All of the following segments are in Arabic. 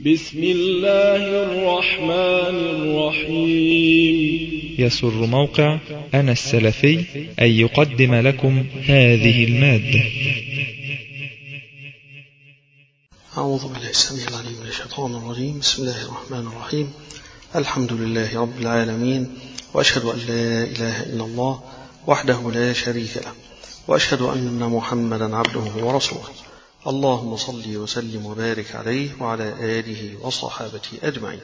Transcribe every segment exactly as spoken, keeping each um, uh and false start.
بسم الله الرحمن الرحيم. يسر موقع أنا السلفي أن يقدم لكم هذه المادة. أعوذ بالله السميع العليم من الشيطان الرجيم. بسم الله الرحمن الرحيم. الحمد لله رب العالمين، وأشهد أن لا إله إلا الله وحده لا شريك له، وأشهد أن محمدا عبده ورسوله. اللهم صل وسلم وبارك عليه وعلى آله وصحابته أجمعين.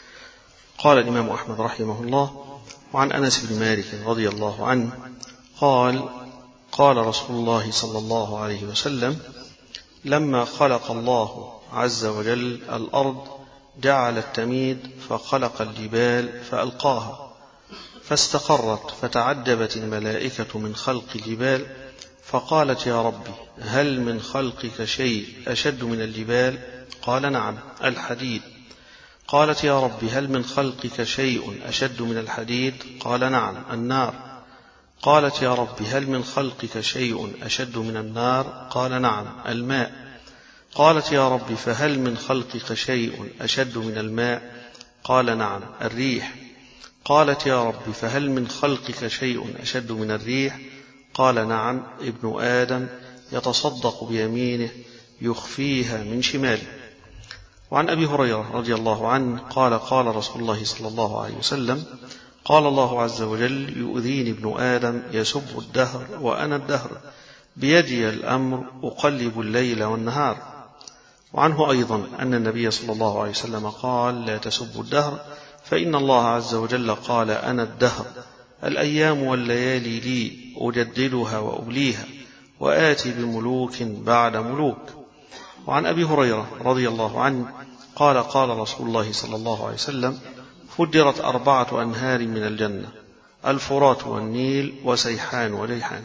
قال الإمام أحمد رحمه الله: وعن أنس بن مالك رضي الله عنه قال: قال رسول الله صلى الله عليه وسلم: لما خلق الله عز وجل الأرض جعل التميد فخلق الجبال فألقاها فاستقرت، فتعجبت الملائكة من خلق الجبال فقالت: يا ربي، هل من خلقك شيء أشد من الجبال؟ قال: نعم، الحديد. قالت: يا ربي، هل من خلقك شيء أشد من الحديد؟ قال: نعم، النار. قالت: يا ربي، هل من خلقك شيء أشد من النار؟ قال: نعم، الماء. قالت: يا ربي، فهل من خلقك شيء أشد من الماء؟ قال: نعم، الريح. قالت: يا ربي، فهل من خلقك شيء أشد من الريح؟ قال: نعم، ابن آدم يتصدق بيمينه يخفيها من شماله. وعن أبي هريرة رضي الله عنه قال: قال رسول الله صلى الله عليه وسلم: قال الله عز وجل: يؤذيني ابن آدم يسب الدهر وأنا الدهر، بيدي الأمر أقلب الليل والنهار. وعنه أيضا أن النبي صلى الله عليه وسلم قال: لا تسبوا الدهر، فإن الله عز وجل قال: أنا الدهر، الأيام والليالي لي، أجددها وأبليها، وآتي بملوك بعد ملوك. وعن أبي هريرة رضي الله عنه قال: قال رسول الله صلى الله عليه وسلم: فجرت أربعة أنهار من الجنة، الفرات والنيل وسيحان وليحان.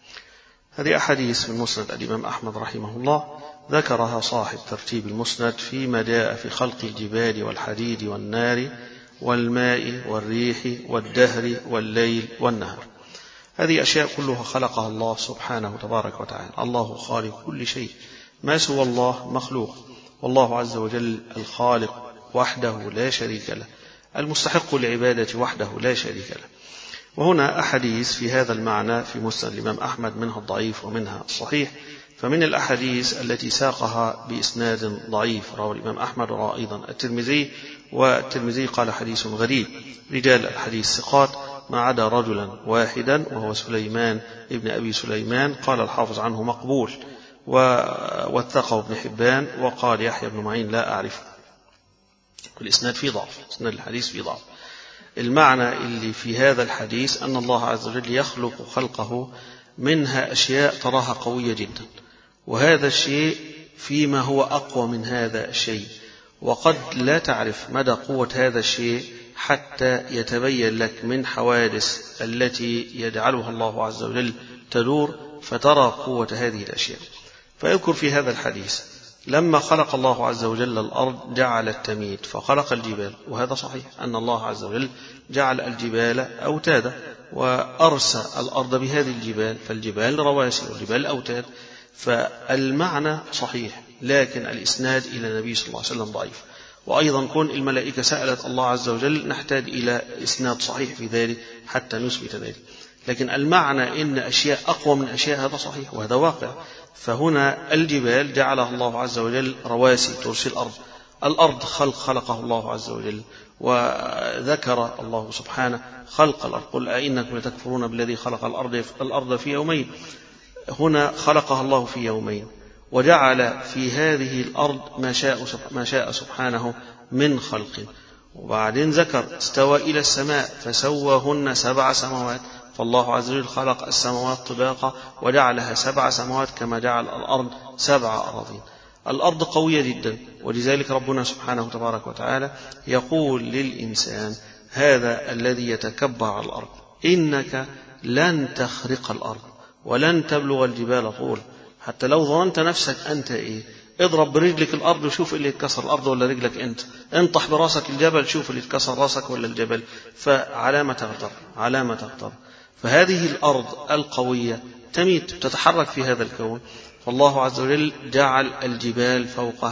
هذه أحاديث من مسند الإمام أحمد رحمه الله، ذكرها صاحب ترتيب المسند فيما جاء في خلق الجبال والحديد والنار والماء والريح والدهر والليل والنهار. هذه أشياء كلها خلقها الله سبحانه تبارك وتعالى. الله خالق كل شيء، ما سوى الله مخلوق، والله عز وجل الخالق وحده لا شريك له، المستحق للعبادة وحده لا شريك له. وهنا أحاديث في هذا المعنى في مسند الإمام أحمد، منها الضعيف ومنها الصحيح. فمن الأحاديث التي ساقها بإسناد ضعيف رواه الإمام أحمد ورواه أيضا الترمذي، والترمذي قال: حديث غريب، رجال الحديث ثقات ما عدا رجلا واحدا وهو سليمان ابن أبي سليمان، قال الحافظ عنه مقبول، ووثقه ابن حبان، وقال يحيى بن معين لا أعرفه. الإسناد في ضعف، إسناد الحديث في ضعف. المعنى اللي في هذا الحديث أن الله عز وجل يخلق خلقه منها أشياء تراها قوية جدا، وهذا الشيء فيما هو أقوى من هذا الشيء، وقد لا تعرف مدى قوة هذا الشيء حتى يتبين لك من حوادث التي يجعلها الله عز وجل تدور، فترى قوة هذه الأشياء. فيذكر في هذا الحديث: لما خلق الله عز وجل الأرض جعل التميد فخلق الجبال. وهذا صحيح أن الله عز وجل جعل الجبال أوتادا وأرسى الأرض بهذه الجبال، فالجبال رواسي والجبال أوتاد. فالمعنى صحيح، لكن الإسناد إلى النبي صلى الله عليه وسلم ضعيف. وأيضا كون الملائكة سألت الله عز وجل، نحتاج إلى إسناد صحيح في ذلك حتى نثبت ذلك. لكن المعنى إن أشياء أقوى من أشياء، هذا صحيح وهذا واقع. فهنا الجبال جعلها الله عز وجل رواسي ترسي الأرض، الأرض خلق خلقه الله عز وجل، وذكر الله سبحانه خلق الأرض: قل أئنكم لتكفرون بالذي خلق الأرض الأرض في يومين. هنا خلقها الله في يومين، وجعل في هذه الأرض ما شاء ما شاء سبحانه من خلق. وبعدين ذكر: استوى إلى السماء فسواهن سبع سماوات. فالله عز وجل خلق السماوات طباقا وجعلها سبع سماوات كما جعل الأرض سبع أراضين. الأرض قوية جدا، ولذلك ربنا سبحانه تبارك وتعالى يقول للإنسان هذا الذي يتكبر على الأرض: إنك لن تخرق الأرض ولن تبلغ الجبال طول. حتى لو ظننت نفسك أنت إيه، اضرب برجلك الأرض وشوف اللي يتكسر الأرض ولا رجلك أنت، انطح براسك الجبل شوف اللي يتكسر راسك ولا الجبل. فعلامة تغتر، علامة تغتر. فهذه الأرض القوية تميت، تتحرك في هذا الكون. فالله عز وجل جعل الجبال فوقها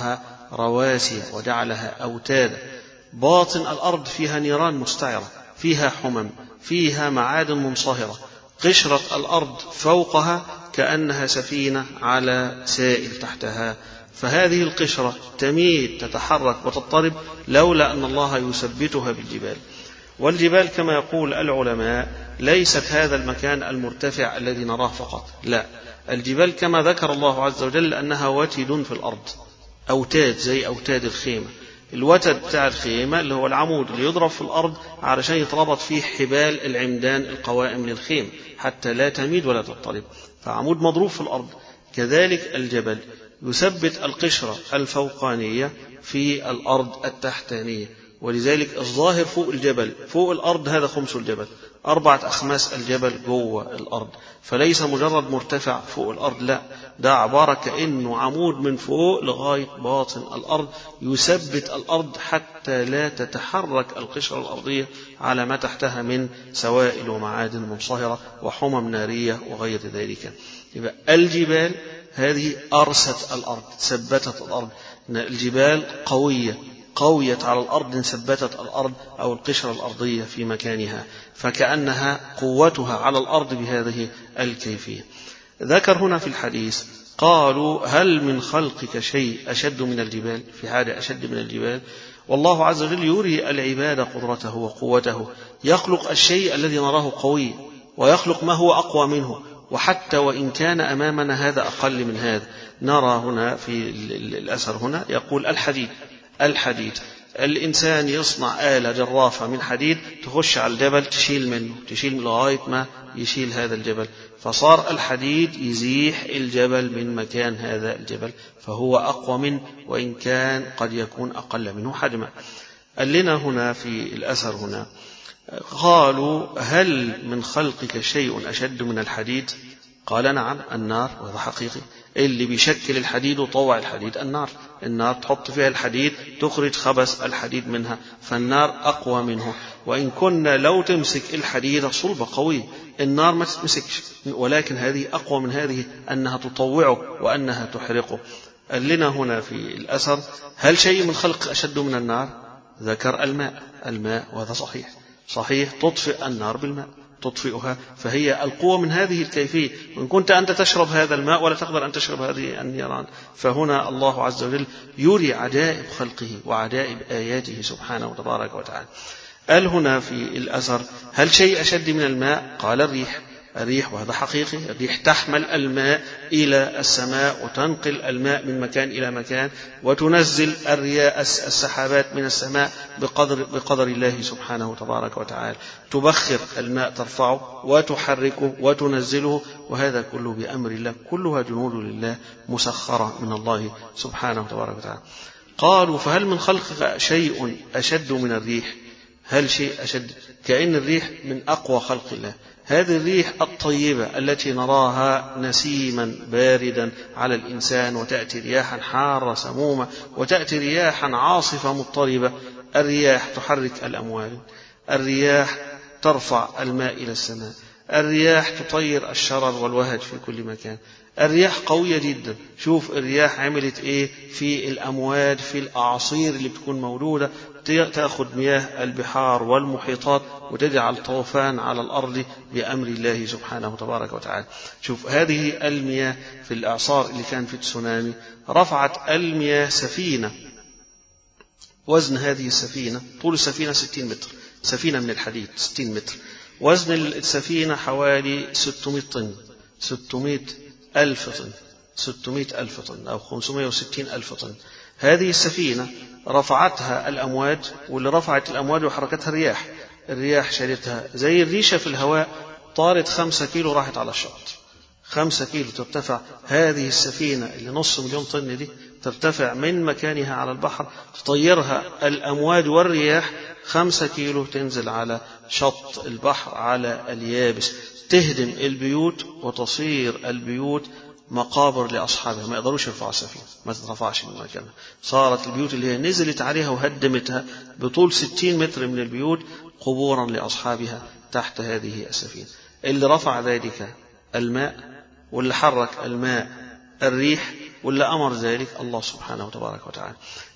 رواسي وجعلها أوتادا. باطن الأرض فيها نيران مستعرة، فيها حمم، فيها معادن منصهرة. قشرة الأرض فوقها كأنها سفينة على سائل تحتها، فهذه القشرة تميل تتحرك وتضطرب لولا أن الله يثبتها بالجبال. والجبال كما يقول العلماء ليست هذا المكان المرتفع الذي نراه فقط، لا، الجبال كما ذكر الله عز وجل أنها وتد في الأرض، أوتاد زي أوتاد الخيمة. الوتد بتاع الخيمة اللي هو العمود اللي يضرب في الأرض علشان يتربط فيه حبال العمدان القوائم للخيمة حتى لا تميد ولا تضطرب، فعمود مضروب في الأرض. كذلك الجبل يثبت القشرة الفوقانية في الأرض التحتانية، ولذلك الظاهر فوق الجبل فوق الأرض هذا خمس الجبل، أربعة أخماس الجبل جوه الأرض، فليس مجرد مرتفع فوق الأرض، لا، ده عبارة كأنه عمود من فوق لغاية باطن الأرض يثبت الأرض حتى لا تتحرك القشرة الأرضية على ما تحتها من سوائل ومعادن منصهرة وحمم نارية وغير ذلك. يبقى الجبال هذه أرست الأرض، ثبتت الأرض. الجبال قوية قوية على الأرض، ثبتت الأرض أو القشرة الأرضية في مكانها، فكأنها قوتها على الأرض بهذه الكيفية. ذكر هنا في الحديث قالوا هل من خلقك شيء أشد من الجبال، في حاجة أشد من الجبال؟ والله عز وجل يري العباد قدرته وقوته، يخلق الشيء الذي نراه قوي ويخلق ما هو أقوى منه، وحتى وإن كان أمامنا هذا أقل من هذا. نرى هنا في الأثر هنا يقول الحديد الحديد الإنسان يصنع آلة جرافة من حديد تخش على الجبل تشيل منه تشيل لغاية ما يشيل هذا الجبل، فصار الحديد يزيح الجبل من مكان هذا الجبل، فهو أقوى منه وإن كان قد يكون أقل منه حجما. قال لنا هنا في الأثر هنا قالوا هل من خلقك شيء أشد من الحديد؟ قال نعم، النار، وهذا حقيقي. اللي بيشكل الحديد وطوع الحديد النار، النار تحط فيها الحديد تخرج خبث الحديد منها، فالنار أقوى منه. وإن كنا لو تمسك الحديد صلبة قوية النار ما تمسكش، ولكن هذه أقوى من هذه، أنها تطوعه وأنها تحرقه. قال لنا هنا في الأثر هل شيء من خلق أشد من النار؟ ذكر الماء الماء وهذا صحيح صحيح تطفئ النار بالماء تطفئها، فهي القوة من هذه الكيفية. وإن كنت أنت تشرب هذا الماء ولا تقدر أن تشرب هذه النيران، فهنا الله عز وجل يري عجائب خلقه وعجائب آياته سبحانه وتبارك وتعالى. قال هنا في الأثر هل شيء أشد من الماء؟ قال الريح الريح وهذا حقيقي. الريح تحمل الماء إلى السماء وتنقل الماء من مكان إلى مكان، وتنزل الرياح السحابات من السماء بقدر, بقدر الله سبحانه وتبارك وتعالى، تبخر الماء ترفعه وتحركه وتنزله، وهذا كله بأمر الله، كلها جنود لله مسخرة من الله سبحانه وتبارك وتعالى. قالوا فهل من خلقك شيء أشد من الريح؟ هل شيء أشد؟ كأن الريح من أقوى خلق الله. هذه الريح الطيبة التي نراها نسيما باردا على الإنسان، وتأتي رياحا حارة سمومة، وتأتي رياحا عاصفة مضطربة. الرياح تحرك الأموال، الرياح ترفع الماء إلى السماء، الرياح تطير الشرر والوهج في كل مكان. الرياح قوية جدا. شوف الرياح عملت ايه في الأمواج، في الأعاصير اللي بتكون موجودة، تأخذ مياه البحار والمحيطات وتجعل طوفان على الأرض بأمر الله سبحانه وتبارك وتعالى. شوف هذه المياه في الإعصار اللي كان في التسونامي، رفعت المياه سفينة، وزن هذه السفينة طول السفينة ستين متر، سفينة من الحديد ستين متر، وزن السفينة حوالي ستمائة طن، ستمائة ألف طن، ستمائة ألف طن أو خمسمائة وستين ألف طن. هذه السفينة رفعتها الأمواج، واللي رفعت الأمواج وحركتها الرياح. الرياح شالتها زي الريشة في الهواء، طارت خمسة كيلو راحت على الشط، خمسة كيلو ترتفع هذه السفينة اللي نص مليون طن دي، ترتفع من مكانها على البحر، تطيرها الأمواج والرياح خمسة كيلو، تنزل على شط البحر على اليابس، تهدم البيوت وتصير البيوت مقابر لأصحابها، ما يقدروش يرفعوا السفينة، ما تترفعش من مكانها. صارت البيوت اللي هي نزلت عليها وهدمتها بطول ستين متر من البيوت قبورا لأصحابها تحت هذه السفينة. اللي رفع ذلك الماء، واللي حرك الماء الريح، واللي أمر ذلك الله سبحانه وتبارك وتعالى.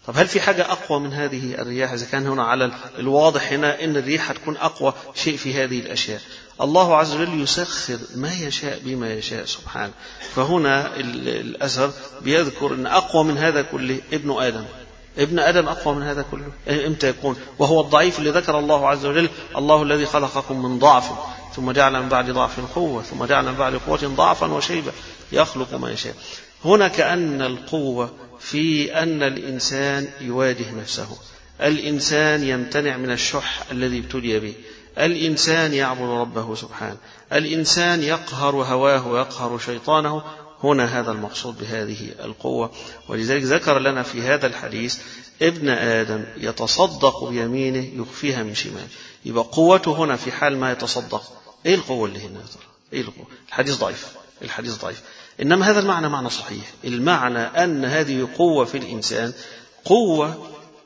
طب هل في حاجة أقوى من هذه الرياح؟ إذا كان هنا على الواضح هنا إن الريح هتكون أقوى شيء في هذه الأشياء. الله عز وجل يسخر ما يشاء بما يشاء سبحانه. فهنا الأثر بيذكر أن أقوى من هذا كله ابن آدم. ابن آدم أقوى من هذا كله إمتى يكون؟ وهو الضعيف اللي ذكر الله عز وجل: الله الذي خلقكم من ضعف ثم جعل من بعد ضعف قوة ثم جعل من بعد قوة ضعفا وشيبة يخلق ما يشاء. هنا كأن القوة في أن الإنسان يواجه نفسه، الإنسان يمتنع من الشح الذي ابتلي به، الإنسان يعبد ربه سبحانه، الإنسان يقهر هواه ويقهر شيطانه. هنا هذا المقصود بهذه القوة. ولذلك ذكر لنا في هذا الحديث ابن آدم يتصدق بيمينه يخفيها من شماله. يبقى قوته هنا في حال ما يتصدق. إيه القوة اللي هنا؟ إيه القوة؟ الحديث ضعيف، الحديث ضعيف. إنما هذا المعنى معنى صحيح. المعنى أن هذه قوة في الإنسان، قوة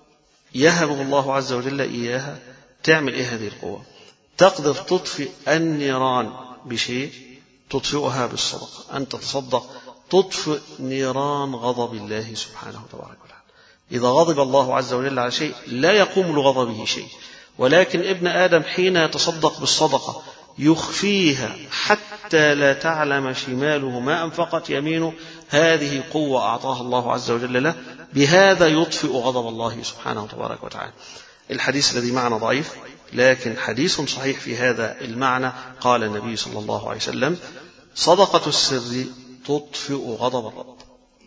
يهبه الله عز وجل إياها. تعمل إيه هذه القوة؟ تقدر تطفئ النيران بشيء، تطفئها بالصدقة. أن تتصدق تطفئ نيران غضب الله سبحانه وتعالى. إذا غضب الله عز وجل على شيء لا يقوم لغضبه شيء، ولكن ابن آدم حين يتصدق بالصدقة يخفيها حتى لا تعلم شماله ما أنفقت يمينه. هذه قوة أعطاها الله عز وجل له، بهذا يطفئ غضب الله سبحانه وتبارك وتعالى. الحديث الذي معنا ضعيف، لكن حديث صحيح في هذا المعنى. قال النبي صلى الله عليه وسلم: صدقة السر تطفئ غضب الرب،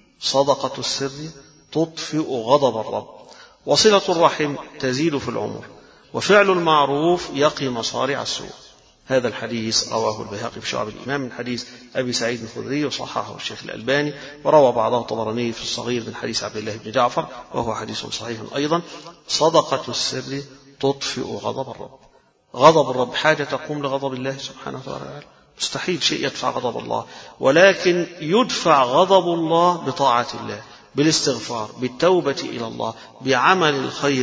صدقة السر تطفئ غضب الرب، وصلة الرحم تزيد في العمر، وفعل المعروف يقي مصارع السوء. هذا الحديث رواه البيهقي في شعب الإيمان من حديث أبي سعيد الخدري، وصححه الشيخ الألباني، وروى بعضه الطبراني في الصغير من حديث عبد الله بن جعفر، وهو حديث صحيح أيضا. صدقة السر تطفئ غضب الرب. غضب الرب حاجة تقوم لغضب الله سبحانه وتعالى؟ مستحيل شيء يدفع غضب الله، ولكن يدفع غضب الله بطاعة الله، بالاستغفار، بالتوبة إلى الله، بعمل الخير.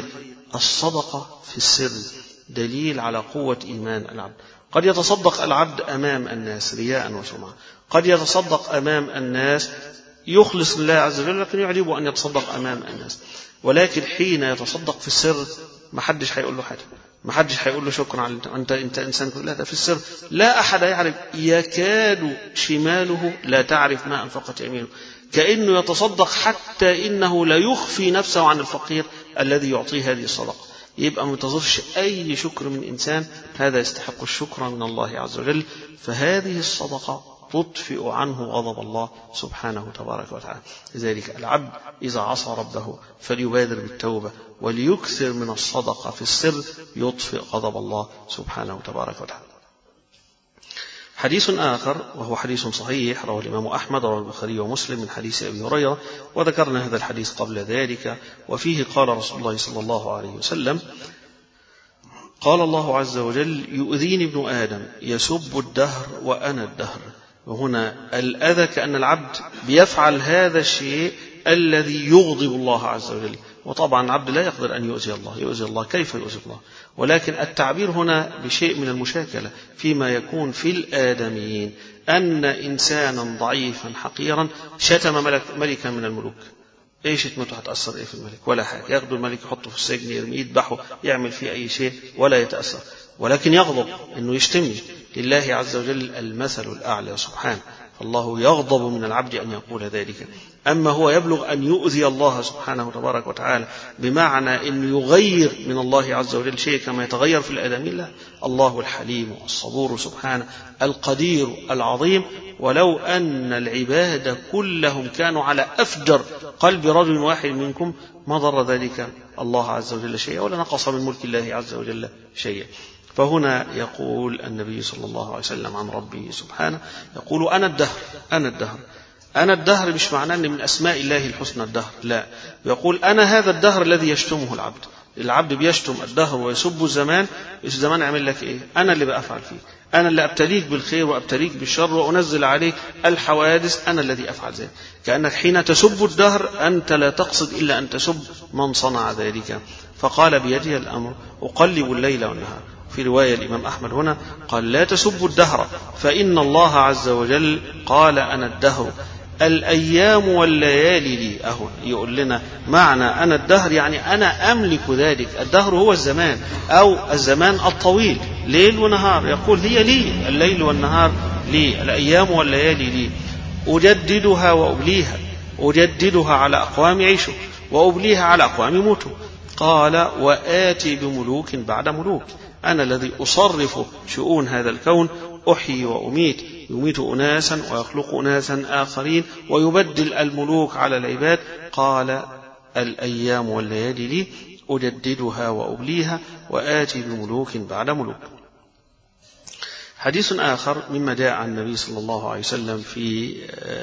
الصدقة في السر دليل على قوة إيمان العبد. قد يتصدق العبد أمام الناس رياء وسمعة، قد يتصدق أمام الناس يخلص لله عز وجل، لكن يعجبه أن يتصدق أمام الناس. ولكن حين يتصدق في السر ما حدش هيقول له حاجة، ما حدش هيقول له شكرا على أنت أنت إنسان. لا، ده في السر لا أحد يعرف، يكاد شماله لا تعرف ما أنفقت يمينه. كأنه يتصدق حتى إنه لا يخفي نفسه عن الفقير الذي يعطيه هذه الصدقة. يبقى ما ينتظرش أي شكر من إنسان، هذا يستحق الشكر من الله عز وجل. فهذه الصدقة تطفئ عنه غضب الله سبحانه تبارك وتعالى. لذلك العبد إذا عصى ربه فليبادر بالتوبة وليكثر من الصدقة في السر، يطفئ غضب الله سبحانه تبارك وتعالى. حديث آخر وهو حديث صحيح رواه الإمام أحمد رواه البخاري ومسلم من حديث أبي هريرة، وذكرنا هذا الحديث قبل ذلك. وفيه قال رسول الله صلى الله عليه وسلم: قال الله عز وجل: يؤذيني ابن آدم يسب الدهر وأنا الدهر. وهنا الأذى كأن العبد بيفعل هذا الشيء الذي يغضب الله عز وجل. وطبعا العبد لا يقدر أن يؤذي الله، يؤذي الله كيف يؤذي الله؟ ولكن التعبير هنا بشيء من المشاكلة فيما يكون في الآدميين، أن إنسانا ضعيفا حقيرا شتم ملك ملكا من الملوك، ايش شتمته هتأثر ايه في الملك؟ ولا حاجة. ياخده الملك يحطه في السجن، يرميه، يذبحه، يعمل فيه أي شيء ولا يتأثر. ولكن يغضب إنه يشتمني. لله عز وجل المثل الأعلى سبحانه، فالله يغضب من العبد أن يقول ذلك. أما هو يبلغ أن يؤذي الله سبحانه تبارك وتعالى بمعنى أن يغير من الله عز وجل شيء كما يتغير في الآدمين، لا. الله الحليم الصبور سبحانه القدير العظيم. ولو أن العباد كلهم كانوا على أفجر قلب رجل واحد منكم ما ضر ذلك الله عز وجل شيئا، ولا نقص من ملك الله عز وجل شيئا. فهنا يقول النبي صلى الله عليه وسلم عن ربه سبحانه، يقول: أنا الدهر، أنا الدهر. أنا الدهر مش معناه أن من أسماء الله الحسنى الدهر، لا. يقول: أنا هذا الدهر الذي يشتمه العبد. العبد بيشتم الدهر ويسب الزمان. الزمان عمل لك إيه؟ أنا اللي بأفعل فيه، أنا اللي أبتليك بالخير وأبتليك بالشر وأنزل عليك الحوادث، أنا الذي أفعل ذلك. كأنك حين تسب الدهر أنت لا تقصد إلا أن تسب من صنع ذلك. فقال: بيدي الأمر أقلب الليل والنهار. في رواية الإمام أحمد هنا قال: لا تسبوا الدهر فإن الله عز وجل قال: أنا الدهر. الأيام والليالي لي. أهو يقول لنا معنى أنا الدهر، يعني أنا أملك ذلك. الدهر هو الزمان أو الزمان الطويل، ليل ونهار. يقول هي لي، الليل والنهار لي، الأيام والليالي لي، أجددها وأبليها. أجددها على أقوام عيشوا وأبليها على أقوام موتوا. قال وآتي بملوك بعد ملوك. أنا الذي أصرف شؤون هذا الكون، أحيي وأميت، يميت أناسا ويخلق أناسا آخرين ويبدل الملوك على العباد. قال الأيام والليالي لي، أجددها وأبليها، وآتي بملوك بعد ملوك. حديث آخر مما جاء عن النبي صلى الله عليه وسلم في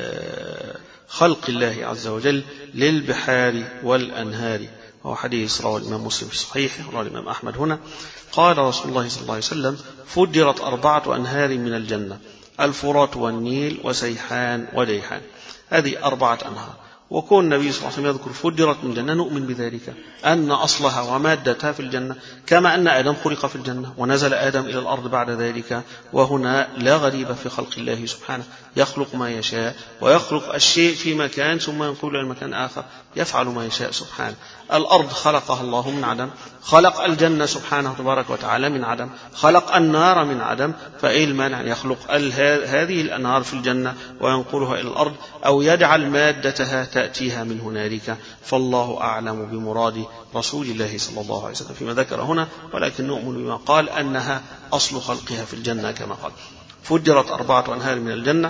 خلق الله عز وجل للبحار والأنهار، وهو حديث رواه الإمام مسلم في صحيحه ورواه الإمام أحمد. هنا قال رسول الله صلى الله عليه وسلم فجرت أربعة أنهار من الجنة، الفرات والنيل وسيحان وديحان. هذه أربعة أنهار. وكون النبي صلى الله عليه وسلم يذكر فجرت من الجنة نؤمن بذلك، أن أصلها ومادتها في الجنة، كما أن آدم خلق في الجنة ونزل آدم إلى الأرض بعد ذلك. وهنا لا غريب في خلق الله سبحانه، يخلق ما يشاء ويخلق الشيء في مكان ثم ينقله إلى مكان آخر، يفعل ما يشاء سبحانه. الأرض خلقها الله من عدم، خلق الجنة سبحانه تبارك وتعالى من عدم، خلق النار من عدم. فإيه المانع يخلق هذه الأنهار في الجنة وينقلها إلى الأرض، أو يجعل مادتها تأتيها من هنالك؟ فالله أعلم بمراد رسول الله صلى الله عليه وسلم فيما ذكر هنا، ولكن نؤمن بما قال أنها أصل خلقها في الجنة كما قال. فجرت أربعة أنهار من الجنة،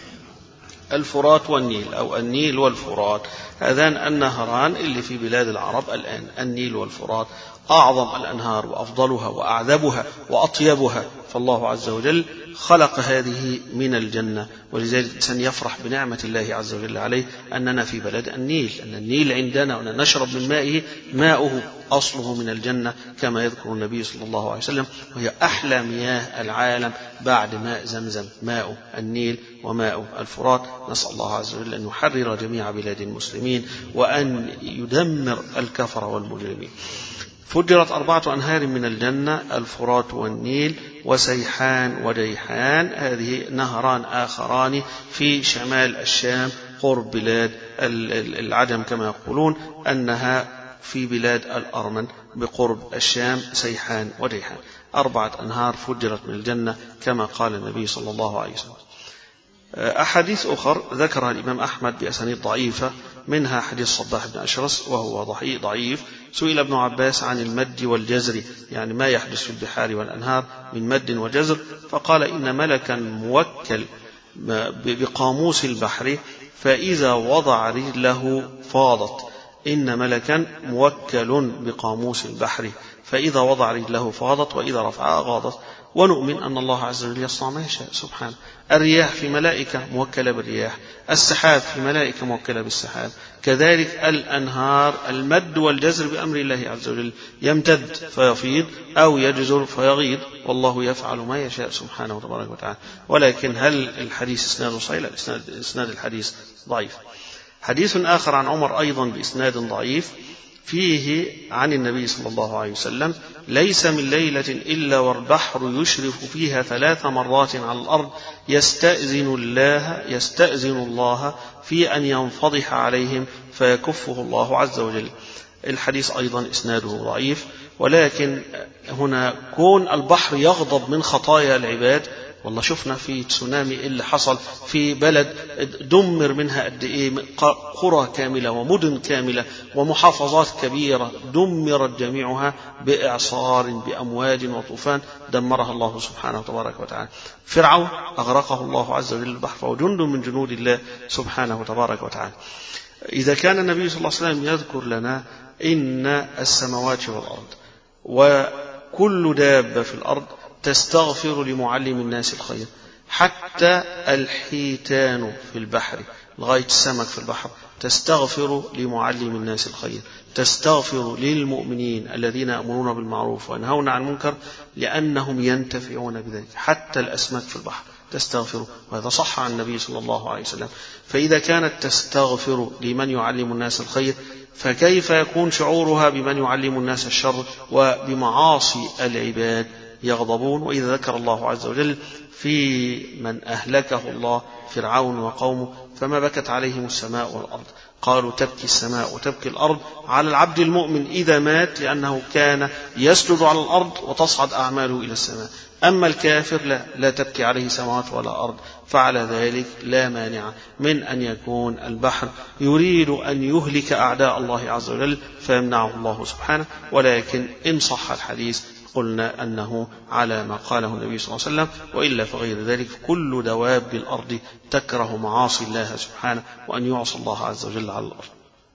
الفرات والنيل أو النيل والفرات، هذان النهران اللي في بلاد العرب الآن. النيل والفرات أعظم الأنهار وأفضلها وأعذبها وأطيبها، فالله عز وجل خلق هذه من الجنة. ولذلك الإنسان يفرح بنعمة الله عز وجل عليه أننا في بلد النيل، أن النيل عندنا وأن نشرب من مائه، ماؤه أصله من الجنة كما يذكر النبي صلى الله عليه وسلم، وهي أحلى مياه العالم بعد ماء زمزم، ماء النيل وماء الفرات. نسأل الله عز وجل أن يحرر جميع بلاد المسلمين وأن يدمر الكفر والمجرمين. فجرت أربعة أنهار من الجنة، الفرات والنيل وسيحان وديحان. هذه نهران آخران في شمال الشام قرب بلاد العجم، كما يقولون أنها في بلاد الأرمن بقرب الشام، سيحان وديحان. أربعة أنهار فجرت من الجنة كما قال النبي صلى الله عليه وسلم. أحاديث أخر ذكرها الإمام أحمد بأسانيد ضعيفة، منها حديث صباح بن أشرس وهو ضعيف. سئل ابن عباس عن المد والجزر، يعني ما يحدث في البحار والأنهار من مد وجزر، فقال إن ملكا موكل بقاموس البحر فإذا وضع رجله فاضت. إن ملكا موكل بقاموس البحر فإذا وضع رجله فاضت وإذا رفعها غاضت. ونؤمن أن الله عز وجل يصنع ما يشاء سبحانه. الرياح في ملائكة موكلة بالرياح، السحاب في ملائكة موكلة بالسحاب، كذلك الأنهار المد والجزر بأمر الله عز وجل، يمتد فيفيض أو يجزر فيغيض، والله يفعل ما يشاء سبحانه وتبارك وتعالى. ولكن هل الحديث إسناده صحيح؟ إسناد الحديث ضعيف. حديث آخر عن عمر أيضا بإسناد ضعيف فيه عن النبي صلى الله عليه وسلم ليس من ليلة إلا والبحر يشرف فيها ثلاث مرات على الأرض يستأذن الله يستأذن الله في أن ينفضح عليهم فيكفه الله عز وجل. الحديث أيضا إسناده ضعيف، ولكن هنا كون البحر يغضب من خطايا العباد. والله شفنا في تسونامي اللي حصل في بلد دمر منها قد ايه، قرى كاملة ومدن كاملة ومحافظات كبيرة دمرت جميعها بإعصار بأمواج وطوفان دمرها الله سبحانه وتبارك وتعالى. فرعون أغرقه الله عز وجل البحر فهو جند من جنود الله سبحانه وتبارك وتعالى. إذا كان النبي صلى الله عليه وسلم يذكر لنا إن السماوات والأرض وكل دابة في الأرض تستغفر لمعلم الناس الخير، حتى الحيتان في البحر لغاية السمك في البحر تستغفر لمعلم الناس الخير، تستغفر للمؤمنين الذين يأمرون بالمعروف وينهون عن المنكر لأنهم ينتفعون بذلك، حتى الأسماك في البحر تستغفر، وهذا صح عن النبي صلى الله عليه وسلم. فإذا كانت تستغفر لمن يعلم الناس الخير فكيف يكون شعورها بمن يعلم الناس الشر وبمعاصي العباد يغضبون؟ وإذا ذكر الله عز وجل في من أهلكه الله فرعون وقومه فما بكت عليهم السماء والأرض. قالوا تبكي السماء وتبكي الأرض على العبد المؤمن إذا مات لأنه كان يسجد على الأرض وتصعد أعماله إلى السماء، أما الكافر لا, لا تبكي عليه سماوات ولا أرض. فعلى ذلك لا مانع من أن يكون البحر يريد أن يهلك أعداء الله عز وجل فيمنعه الله سبحانه، ولكن إن صح الحديث قلنا أنه على ما قاله النبي صلى الله عليه وسلم، وإلا فغير ذلك كل دواب الأرض تكره معاصي الله سبحانه وأن يعصى الله عز وجل على الأرض.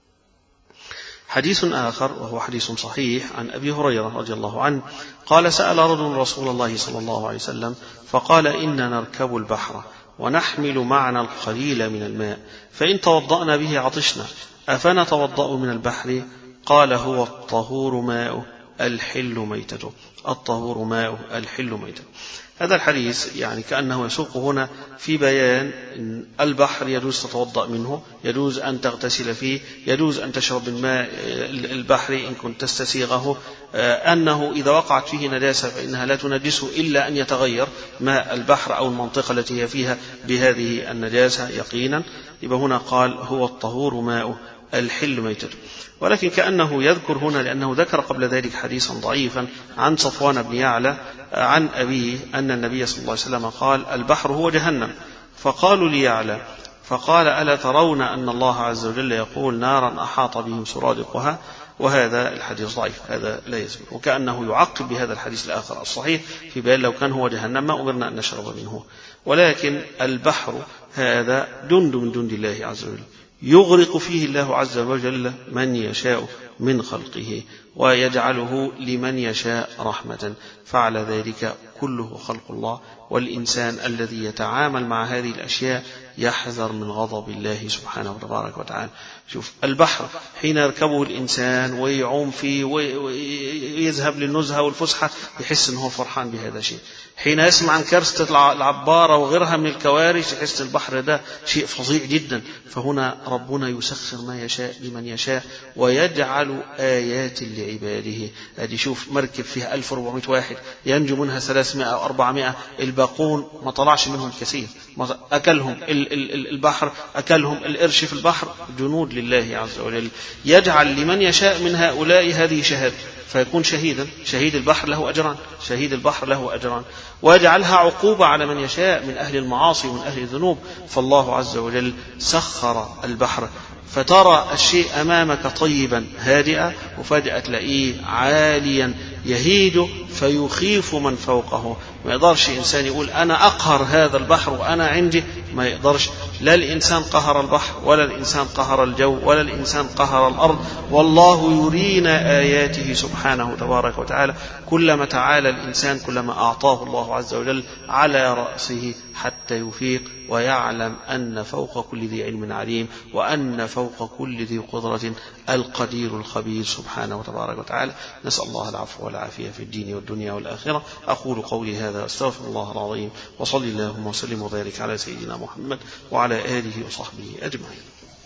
حديث آخر وهو حديث صحيح عن أبي هريرة رضي الله عنه قال سأل رجل رسول الله صلى الله عليه وسلم فقال إننا نركب البحر ونحمل معنا القليل من الماء فإن توضأنا به عطشنا أفنتوضأ من البحر؟ قال هو الطهور ماؤه الحل ميتته. الطهور ماؤه الحل ميتته. هذا الحديث يعني كأنه يسوق هنا في بيان أن البحر يجوز تتوضأ منه، يجوز أن تغتسل فيه، يجوز أن تشرب من ماء البحر إن كنت تستسيغه، أنه إذا وقعت فيه نجاسة فإنها لا تنجسه إلا أن يتغير ماء البحر أو المنطقة التي هي فيها بهذه النجاسة يقينا. يبقى هنا قال هو الطهور ماؤه الحل ميتته. ولكن كأنه يذكر هنا لأنه ذكر قبل ذلك حديثا ضعيفا عن صفوان بن يعلى عن أبيه أن النبي صلى الله عليه وسلم قال البحر هو جهنم. فقالوا ليعلى فقال ألا ترون أن الله عز وجل يقول نارا أحاط بهم سرادقها؟ وهذا الحديث ضعيف، هذا لا يثبت. وكأنه يعقب بهذا الحديث الآخر الصحيح في بيان لو كان هو جهنم ما أمرنا أن نشرب منه. ولكن البحر هذا جند من جند الله عز وجل يغرق فيه الله عز وجل من يشاء من خلقه ويجعله لمن يشاء رحمة، فعلى ذلك كله خلق الله، والإنسان الذي يتعامل مع هذه الأشياء يحذر من غضب الله سبحانه وتبارك وتعالى. شوف البحر حين يركبه الإنسان ويعوم فيه ويذهب للنزهة والفسحة يحس أنه فرحان بهذا الشيء، حين يسمع عن كارثة العبارة وغيرها من الكوارث يحس البحر ده شيء فظيع جدا. فهنا ربنا يسخر ما يشاء لمن يشاء ويجعل آيات لعباده. ادي شوف مركب فيها ألف وأربعمائة واحد ينجو منها ثلاثمائة أو أربعمائة، الباقون ما طلعش منهم كثير، أكلهم البحر، أكلهم القرش في البحر، جنود لله عز وجل. يجعل لمن يشاء من هؤلاء هذه شهادة فيكون شهيدا، شهيد البحر له أجران، شهيد البحر له أجران، ويجعلها عقوبة على من يشاء من أهل المعاصي ومن أهل الذنوب. فالله عز وجل سخر البحر فترى الشيء أمامك طيبا هادئا وفجأة تلاقيه عاليا يهيج فيخيف من فوقه. ما يقدرش إنسان يقول أنا أقهر هذا البحر وأنا عندي، ما يقدرش. لا الإنسان قهر البحر ولا الإنسان قهر الجو ولا الإنسان قهر الأرض، والله يرينا آياته سبحانه تبارك وتعالى. كلما تعالى الإنسان كلما أعطاه الله عز وجل على رأسه حتى يفيق ويعلم أن فوق كل ذي علم عليم، وأن فوق كل ذي قدرة القدير الخبير سبحانه وتبارك وتعالى. نسأل الله العفو والعافية في الدين والدنيا والآخرة. أقول قولي هذا أستغفر الله العظيم، وصلي اللهم وسلم وبارك على سيدنا محمد وعلى آله وصحبه أجمعين.